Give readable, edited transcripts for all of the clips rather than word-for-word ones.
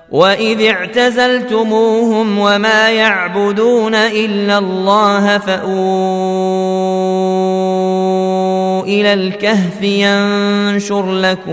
وإذ اعتزلتموهم وما يعبدون إلا الله فأووا إلى الكهف ينشر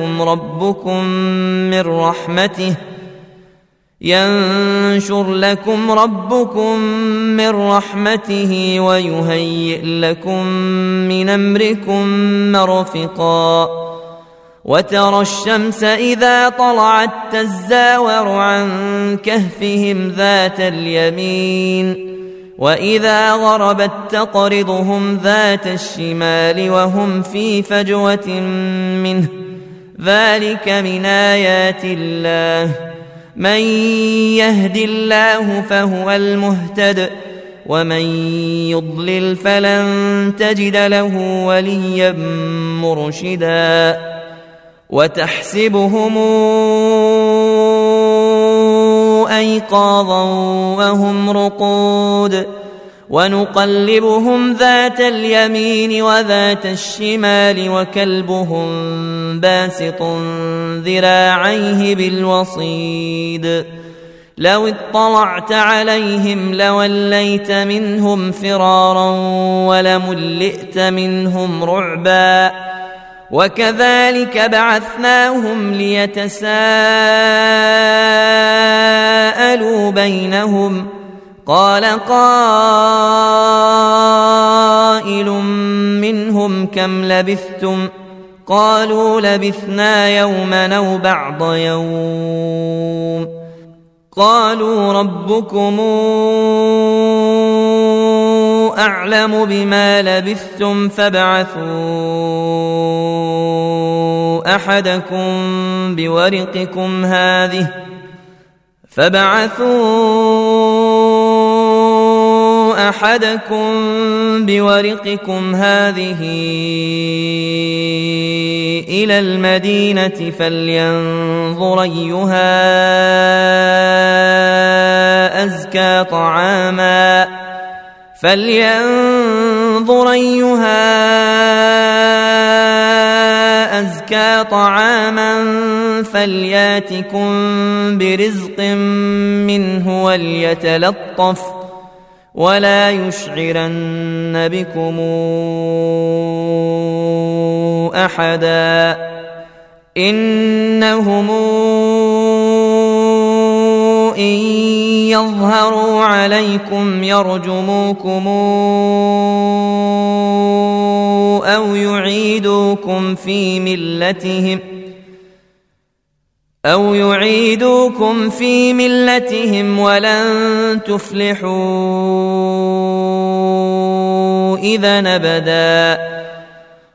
لكم ربكم من رحمته ويهيئ لكم من أمركم مرفقا وترى الشمس إذا طلعت تزاور عن كهفهم ذات اليمين وإذا غربت تقرضهم ذات الشمال وهم في فجوة منه ذلك من آيات الله من يهد الله فهو المهتد ومن يضلل فلن تجد له وليا مرشدا وتحسبهم أيقاظا وهم رقود ونقلبهم ذات اليمين وذات الشمال وكلبهم باسط ذراعيه بالوصيد لو اطلعت عليهم لوليت منهم فرارا ولملئت منهم رعبا وكذلك بعثناهم ليتساءلوا بينهم قال قائل منهم كم لبثتم قالوا لبثنا يوما أو بعض يوم قالوا ربكم أعلم بما لبثتم فابعثوا أحدكم بورقكم هذه إلى المدينة فلينظر أيها أزكى طعاما فلياتكم برزق منه وليتلطف ولا يشعرن بكم أحدا إنهم إن يظهروا عليكم يرجموكم أو يعيدوكم في ملتهم ولن تفلحوا إذا أبدا